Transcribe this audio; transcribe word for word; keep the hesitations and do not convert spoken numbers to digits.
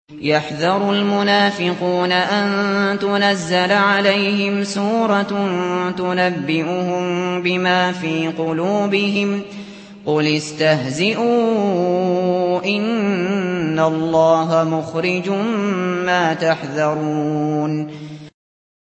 يحذر المنافقون أن تنزل عليهم سورة تنبئهم بما في قلوبهم قل استهزئوا إن الله مخرج ما تحذرون